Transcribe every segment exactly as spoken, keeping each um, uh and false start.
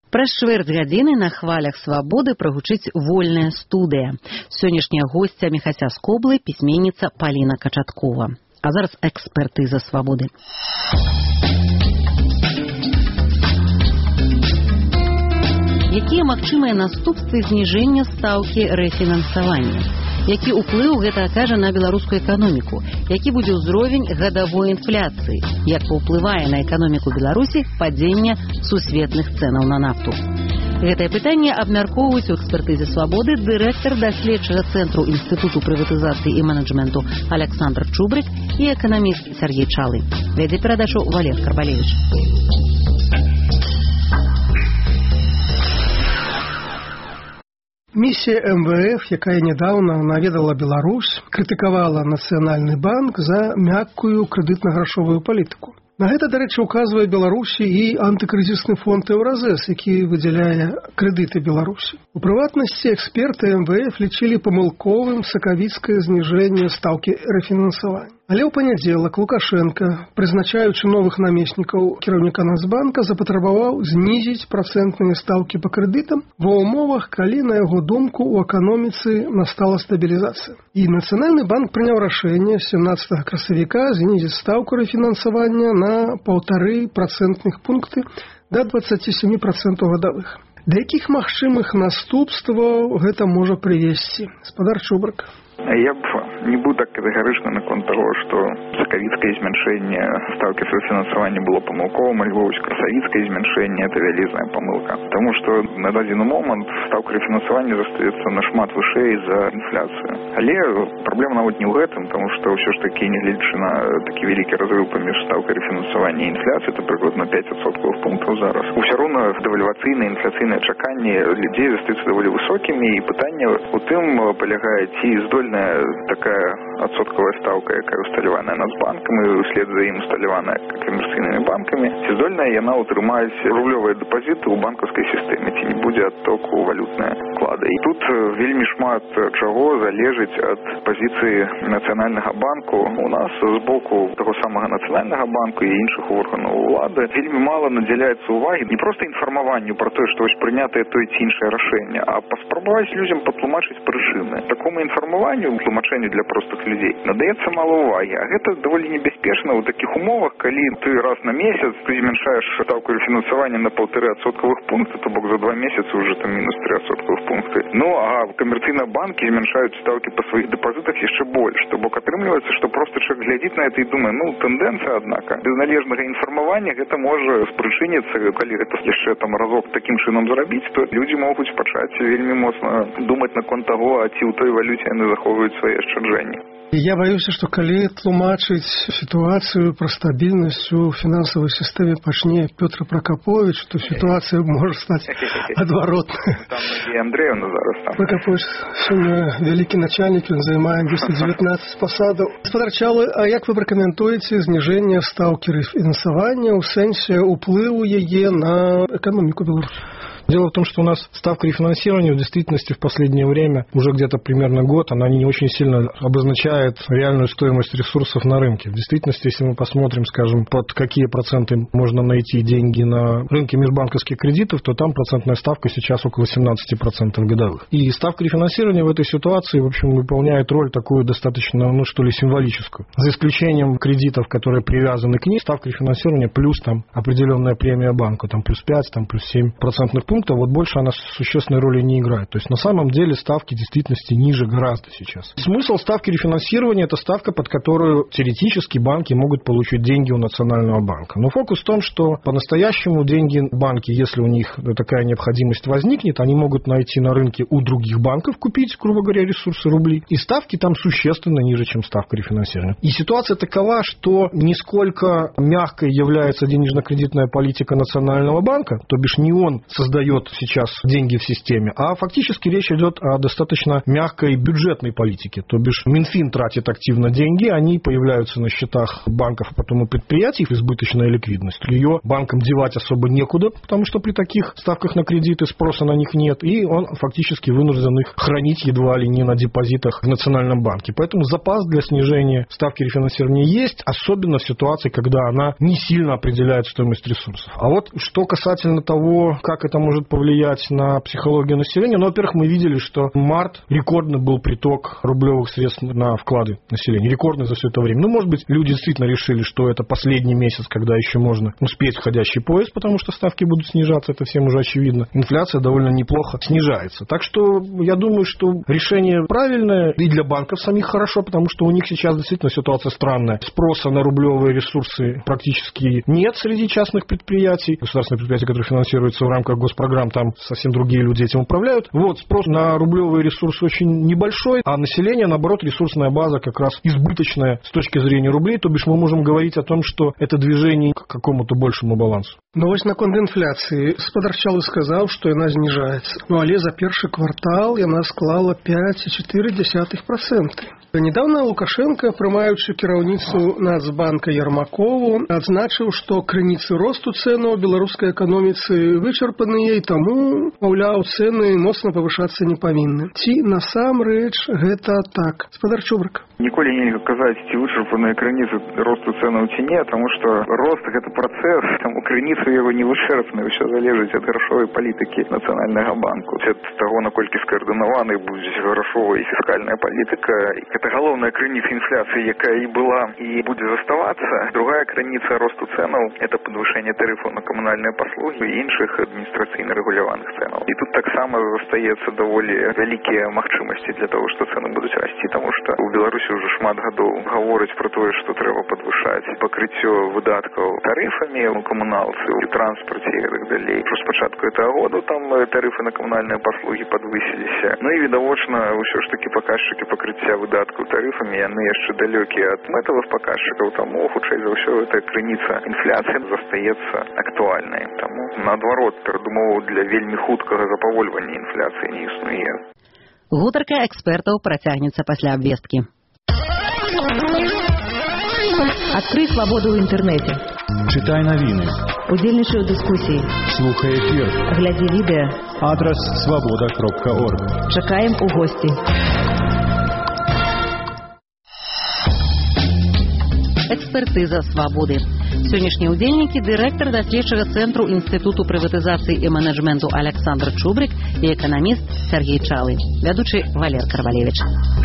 Праз чвэрць гадзіны на хвалях свабоды прагучыць вольная студыя. Сённяшняя госця Міхася з Коблы пісьменніца Паліна Качаткова. А зараз экспертыза свабоды. Якія магчымыя наступствы зніжэння стаўкі рэфінансавання? Які ўплыў гэта акажа на беларускую эканоміку? Які будзе ўзровень гадавой інфляцыі? Як паўплывае на эканоміку Беларусі падзення сусветных цэнаў на нафту? Гэтае пытанне абмяркоўваюць у экспертызе свабоды дырэктар даследчага цэнтру Інстытуту прыватызацыі і менеджменту Александр Чубрык і эканаміст Сергей Чалы. Вядзе перадачу Валер Карбалевич. Миссия эм вэ эф, якая недавно наведала Беларусь, критиковала Национальный банк за мягкую кредитно-грошовую политику. На гэта, дарэчы, указвае Беларусі і антыкрызісны фонд Еўразэс, які выдзяляе крэдыты Беларусі. У прыватнасці, эксперты эм вэ эф лічылі памылковым сакавіцкае зніжэнне стаўкі рэфінансавання. Але ў панядзелак Лукашенко, прызначаючы новых намеснікаў кіраўніка Нацбанка, запатрабаваў знізіць працэнтныя стаўкі па крэдытам ва ўмовах, калі, на яго думку, у эканоміцы настала стабілізацыя. І Нацыянальны банк прыняў рашэнне сямнаццатага красавіка знізіць стаўку рэфінансавання на паўтары працэнтных пункты да дваццаці сямі працэнтаў гадавых. Да якіх магчымых наступстваў гэта можа прывесці? Спадар Чубрык. Я б не буду так катэгарычна наконт таго, што сакавіцкае змяншэнне стаўкі рэфінансавання было памылковым, альбо красавіцкае змяншэнне это вялізная памылка. Таму што на дадзены момант стаўка рэфінансавання застаецца нашмат вышэй за інфляцыю. Але праблема нават не ў гэтым, таму што ўсё ж такі, нягледзячы на такі вялікі разрыў паміж стаўкай рэфінансавання і інфляцыі, это прыкладна пяць адсоткавых пунктаў зараз. Усё роўна дэвальвацыйныя інфляцыйныя чаканні людзей застаюцца даволі высокімі, і пытанне у тым палягае, ці здольны такая адсоткавая стаўка, якая усталяваная Нацбанкам і ўслед за ім усталяваная камерцыйнымі банкамі, ці здольная яна ўтрымаць рублёвыя дэпазіты ў банкаўскай сістэме, ці не будзе адтоку валютныя вклады. І тут вельмі шмат чаго залежыць ад пазіцыі Нацыянальнага банку. У нас з боку таго самага Нацыянальнага банку і іншых органаў улады вельмі мала надзяляецца ўвагі не проста інфармаванню пра тое, што вось прынятае тое ці іншае рашэнне, а паспрабаваць людзям патлумачыць прычыны. Такому інфармаванню, тлумачэнню для простых людзей надаецца мала ўвагі, а гэта даволі небяспечна ў такіх умовах, калі ты раз на месяц ты змяншаеш стаўку рэфінансавання на паўтары адсоткавых пункты, то бок за два месяцы уже там мінус тры адсоткавых пункты. Ну а камерцыйныя банкі змяншаюць стаўкі па сваіх дэпазітах яшчэ больш. То бок атрымліваецца, што проста чалавек глядзіць на гэта і думае, ну тэндэнцыя, аднака без належнага інфармавання гэта можа спрычыніцца, калі гэта яшчэ там разок такім чынам зрабіць, то людзі могуць пачаць вельмі моцна думаць наконт таго, а ці ў той валюце яны захоўваюць свае ашчаджэнні. Я баюся, што калі тлумачыць сітуацыю пра стабільнасць у фінансавай сістэме пачне Пётр Пракапович, то сітуацыя можа стаць адваротнай. Там і Андрэевна зараз там. Пракапович сёння вялікі начальнік, ён займае дзесяць дзевятнаццаць пасадаў. Спадар Чалы, а як вы пракаментуеце зніжэнне стаўкі рэфінансавання ў сэнсе ўплыву яе на эканоміку Беларусі? Дело в том, что у нас ставка рефинансирования в действительности в последнее время, уже где-то примерно год, она не очень сильно обозначает реальную стоимость ресурсов на рынке. В действительности, если мы посмотрим, скажем, под какие проценты можно найти деньги на рынке межбанковских кредитов, то там процентная ставка сейчас около семнадцать процентов годовых. И ставка рефинансирования в этой ситуации, в общем, выполняет роль такую достаточно, ну что ли, символическую. За исключением кредитов, которые привязаны к ней, ставка рефинансирования плюс там определенная премия банку, там плюс пять, там плюс семь процентных пунктов, вот больше она существенной роли не играет. То есть на самом деле ставки в действительности ниже гораздо сейчас. Смысл ставки рефинансирования – это ставка, под которую теоретически банки могут получить деньги у Национального банка. Но фокус в том, что по-настоящему деньги банки, если у них такая необходимость возникнет, они могут найти на рынке у других банков, купить, грубо говоря, ресурсы рублей. И ставки там существенно ниже, чем ставка рефинансирования. И ситуация такова, что не сколько мягкой является денежно-кредитная политика Национального банка, то бишь не он создает сейчас деньги в системе, а фактически речь идет о достаточно мягкой бюджетной политике. То бишь Минфин тратит активно деньги, они появляются на счетах банков, потом у предприятий, избыточная ликвидность. Ее банкам девать особо некуда, потому что при таких ставках на кредиты спроса на них нет, и он фактически вынужден их хранить едва ли не на депозитах в Национальном банке. Поэтому запас для снижения ставки рефинансирования есть, особенно в ситуации, когда она не сильно определяет стоимость ресурсов. А вот что касательно того, как это может может повлиять на психологию населения. Но, во-первых, мы видели, что март рекордный был приток рублевых средств на вклады населения. Рекордный за все это время. Ну, может быть, люди действительно решили, что это последний месяц, когда еще можно успеть входящий поезд, потому что ставки будут снижаться, это всем уже очевидно. Инфляция довольно неплохо снижается. Так что я думаю, что решение правильное и для банков самих хорошо, потому что у них сейчас действительно ситуация странная. Спроса на рублевые ресурсы практически нет среди частных предприятий. Государственные предприятия, которые финансируются в рамках госпрограмм, там совсем другие люди этим управляют. Вот, спрос на рублевые ресурсы очень небольшой, а население, наоборот, ресурсная база как раз избыточная с точки зрения рублей, то бишь мы можем говорить о том, что это движение к какому-то большему балансу. Но вось наконт інфляцыі спадарчалы сказаў, што яна зніжаецца. Ну але за першы квартал яна склала пять целых четыре десятых процента. Недавно Лукашенко, прымаючы кіраўніцу Нацбанка Ярмакову, адзначыў, што крыніцы росту цэнаў у беларускай эканоміцы вычарпаныя, і таму, маўляў, цэны моцна павышацца не павінны. Ці насамрэч гэта так? Спадар Чубрык. Ніколі нельга казаць, ці вычарпаныя крыніцы росту цэнаў ці не, таму што рост гэта працэс, таму крыніцы яго не вычарпаны, ўсё залежыць ад грашовай палітыкі Нацыянальнага банку. Ад таго, наколькі скаардынаванай будзе грашовая і фіскальная палітыка. Гэта галоўная крыніца інфляцыі, якая і была і будзе заставацца. Другая крыніца росту цэнаў это падвышэнне тарыфаў на камунальныя паслугі і іншых адміністрацыйна рэгуляваных цэнаў. І тут таксама застаецца даволі вялікія магчымасці для таго, што цэны будуць расці, таму што ў Беларусі ўжо шмат гадоў гавораць пра тое, што трэба падвышаць пакрыццё выдаткаў тарыфамі у камуналцы, у транспарце і так далей. Што спачатку гэтага году там тарыфы на камунальныя паслугі падвысіліся. Ну і відавочна, ўсё ж такі паказчыкі пакрыцця выдаткаў тарыфамі яны яшчэ далёкія ад мэтавых паказчыкаў, таму хутчэй за ўсё эта крыніца інфляцыі застаецца актуальнай. Таму наадварот, перадумоваў для вельмі хуткага запавольвання інфляцыі не існуе. Гутарка экспертаў працягнецца пасля абвесткі. Адкрый свабоду ў інтэрнэце. Чытай навіны. Удзельнічай у дыскусіі. Слухай эфір. Глядзі відэа. Адрас свабода кропка орг. Чакаем у госці. Экспертыза свабоды. Сённяшнія ўдзельнікі дырэктар даследчага цэнтру інстытуту прыватызацыі і менеджменту Александр Чубрык і эканаміст Сергей Чалы. Вядучы Валер Карвалевич.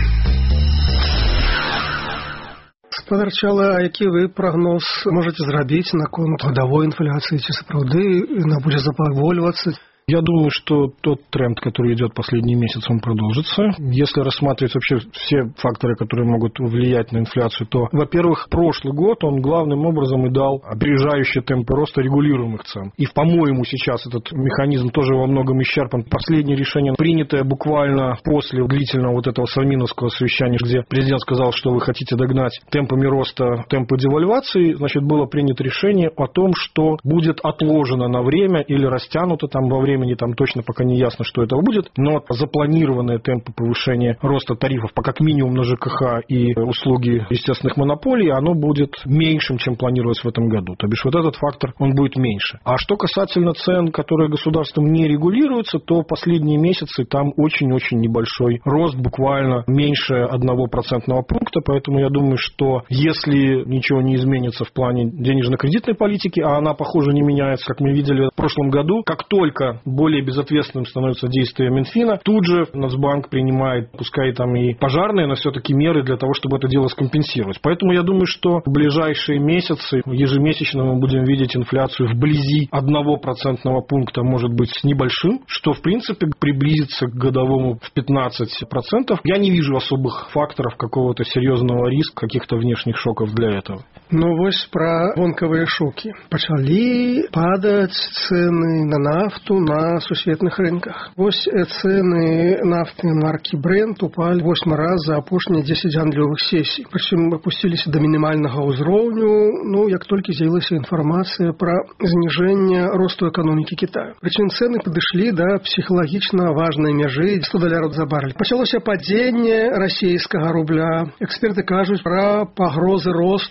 Спадар Чала, а які вы прагноз можаце зрабіць наконт гадавой інфляцыі, ці сапраўды яна будзе запавольвацца? Я думаю, что тот тренд, который идет последний месяц, он продолжится. Если рассматривать вообще все факторы, которые могут влиять на инфляцию, то, во-первых, прошлый год он главным образом и дал опережающие темпы роста регулируемых цен. И, по-моему, сейчас этот механизм тоже во многом исчерпан. Последнее решение, принятое буквально после длительного вот этого Совминовского совещания, где президент сказал, что вы хотите догнать темпами роста темпы девальвации, значит, было принято решение о том, что будет отложено на время или растянуто там во время времени, там точно пока не ясно, что это будет, но запланированные темпы повышения роста тарифов по как минимум на ЖКХ и услуги естественных монополий, оно будет меньшим, чем планировалось в этом году. То бишь вот этот фактор, он будет меньше. А что касательно цен, которые государством не регулируются, то последние месяцы там очень-очень небольшой рост, буквально меньше одного процентного пункта, поэтому я думаю, что если ничего не изменится в плане денежно-кредитной политики, а она, похоже, не меняется, как мы видели в прошлом году, как только более безответственным становится действие Минфина, тут же Нацбанк принимает, пускай там и пожарные, но все-таки меры для того, чтобы это дело скомпенсировать. Поэтому я думаю, что в ближайшие месяцы ежемесячно мы будем видеть инфляцию вблизи одного процентного пункта, может быть, с небольшим, что, в принципе, приблизится к годовому в пятнадцать процентов. Я не вижу особых факторов какого-то серьезного риска, каких-то внешних шоков для этого. Ну, вось про вонкавыя шокі. Пачалі падаць цэны на нафту на сусветных рынках. Вось цэны нафты маркі Brent упалі восьмы раз за апошнія дзесяць гандлёвых сесій. Прычым апусціліся да мінімальнага ўзроўню, ну, як толькі з'явілася інфармацыя пра зніжэнне росту эканомікі Китая. Прычым цэны падышлі да псіхалагічна важнай мяжы сто даляраў за барэль. Пачалося падзенне расійскага рубля. Эксперты кажуць пра пагрозы росту вывазу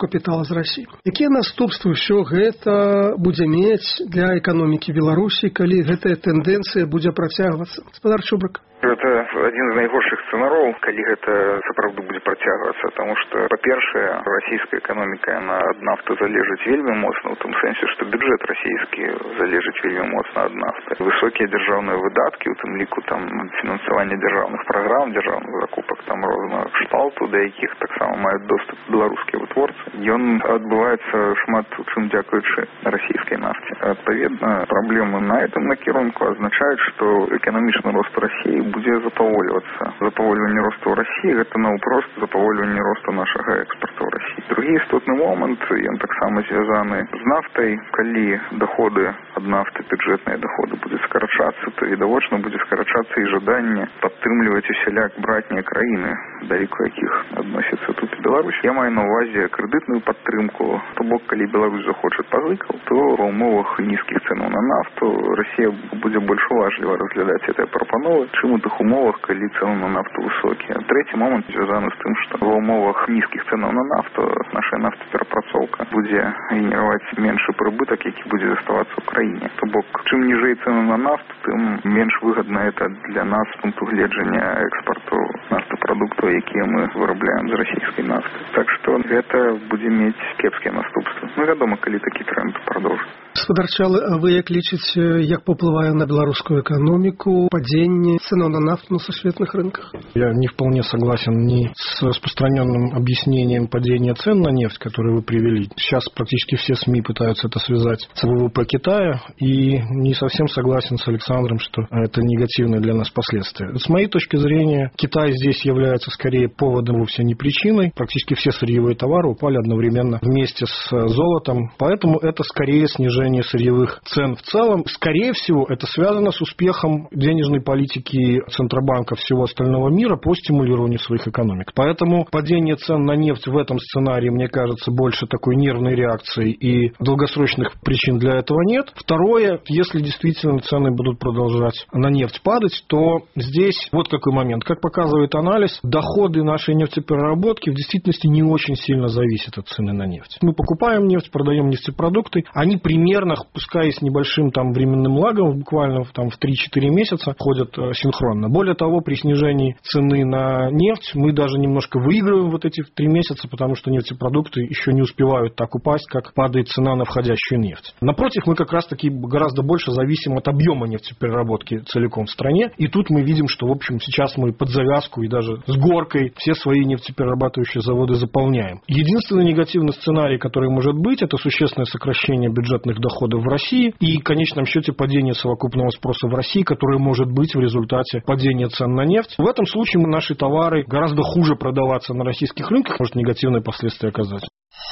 капітала з Расіі. Якія наступствы ўсё гэта будзе мець для эканомікі Беларусі, калі гэтая тэндэнцыя будзе працягвацца? Гаспадар Чубрык. Это один из наихудших сцэнароў, калі гэта сапраўды будзе працягвацца, потому что, па-першае, расійская эканоміка на ад нафты залежыць вельмі моцна, у тым сэнсе, што бюджэт расійскі залежыць вельмі моцна ад нафты. Высокія дзяржаўныя выдаткі, у тым ліку там фінансаванне дзяржаўных праграм, дзяржаўных закупак там рознага кшталту, да якіх таксама маюць доступ беларускія вытворцы. Ён адбываецца шмат у чым дзякуючы расійскай нафце. Адпаведна, праблемы на этом накірунку азначаюць, што эканамічны рост Расіі будзе запавольвацца. Запавольванне росту ў Расіі гэта наўпрост запавольванне росту нашага экспарту ў Расіі. Другі істотны момант, ён таксама звязаны з нафтай. Калі даходы ад нафты, бюджэтныя даходы будуць скарачацца, то відавочна будзе скарачацца і жаданне падтрымліваць усяляк братнія краіны, да ліку якіх адносіцца тут і Беларусь. Я маю на ўвазе крэдытную падтрымку. То бок, калі Беларусь захоча пазыкаў, то ва ўмовах нізкіх цэнаў на нафту Расія будзе больш уважліва разглядаць гэтыя прапановы, чым у тых умовах, калі цэны на нафту высокія. Трэці момант звязаны з тым, што ва ўмовах нізкіх цэнаў на нафту наша нафтаперапрацоўка будзе генераваць меншы прыбытак, які будзе заставацца ў краіне. То бок, чым ніжэй цэны на нафту, тым менш выгадна это для нас з пункту гледжання экспарту нафтапрадуктаў, якія мы вырабляем з расійскай нафты. Так што гэта будзе мець кепскія наступствы. Ну, вядома, калі такі тренд прадоўжыцца. Гаспадар Чалы, а вы як лічыце, як паўплывае на беларускую эканоміку падзенне цэнаў на нафту на сусветных рынках? Я не вполне согласен ни с распространенным объяснением падения цен на нефть, которое вы привели. Сейчас практически все СМИ пытаются это связать с ВВП Китая, и не совсем согласен с Александром, что это негативные для нас последствия. С моей точки зрения, Китай здесь является скорее поводом, вовсе не причиной. Практически все сырьевые товары упали одновременно вместе с золотом, поэтому это скорее снижение сырьевых цен в целом. Скорее всего, это связано с успехом денежной политики Центробанка всего остального мира по стимулированию своих экономик. Поэтому падение цен на нефть в этом сценарии, мне кажется, больше такой нервной реакции, и долгосрочных причин для этого нет. Второе, если действительно цены будут продолжать на нефть падать, то здесь вот какой момент. Как показывает анализ, доходы нашей нефтепереработки в действительности не очень сильно зависят от цены на нефть. Мы покупаем нефть, продаем нефтепродукты, они примерно, пускай с небольшим там временным лагом, буквально там в три-четыре месяца ходят синхронно. Более того, при снижении цены на нефть мы даже немножко выигрываем вот эти три месяца, потому что нефтепродукты еще не успевают так упасть, как падает цена на входящую нефть. Напротив, мы как раз таки гораздо больше зависим от объема нефтепереработки целиком в стране. И тут мы видим, что в общем сейчас мы под завязку и даже с горкой все свои нефтеперерабатывающие заводы заполняем. Единственный негативный сценарий, который может быть, это существенное сокращение бюджетных доходов в России и в конечном счете падение совокупного спроса в России, которое может быть в результате падения цен на нефть. В этом случае наши товары гораздо хуже продаваться на российских рынках, может негативные последствия оказать.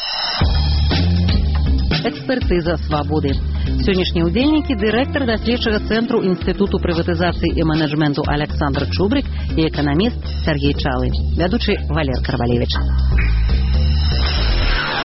Экспертыза свабоды. Сённяшнія ўдзельнікі дырэктар даследчага цэнтру інстытуту прыватызацыі і менеджменту Александр Чубрык і эканаміст Сергей Чалы. Вядучы Валер Карвалевич.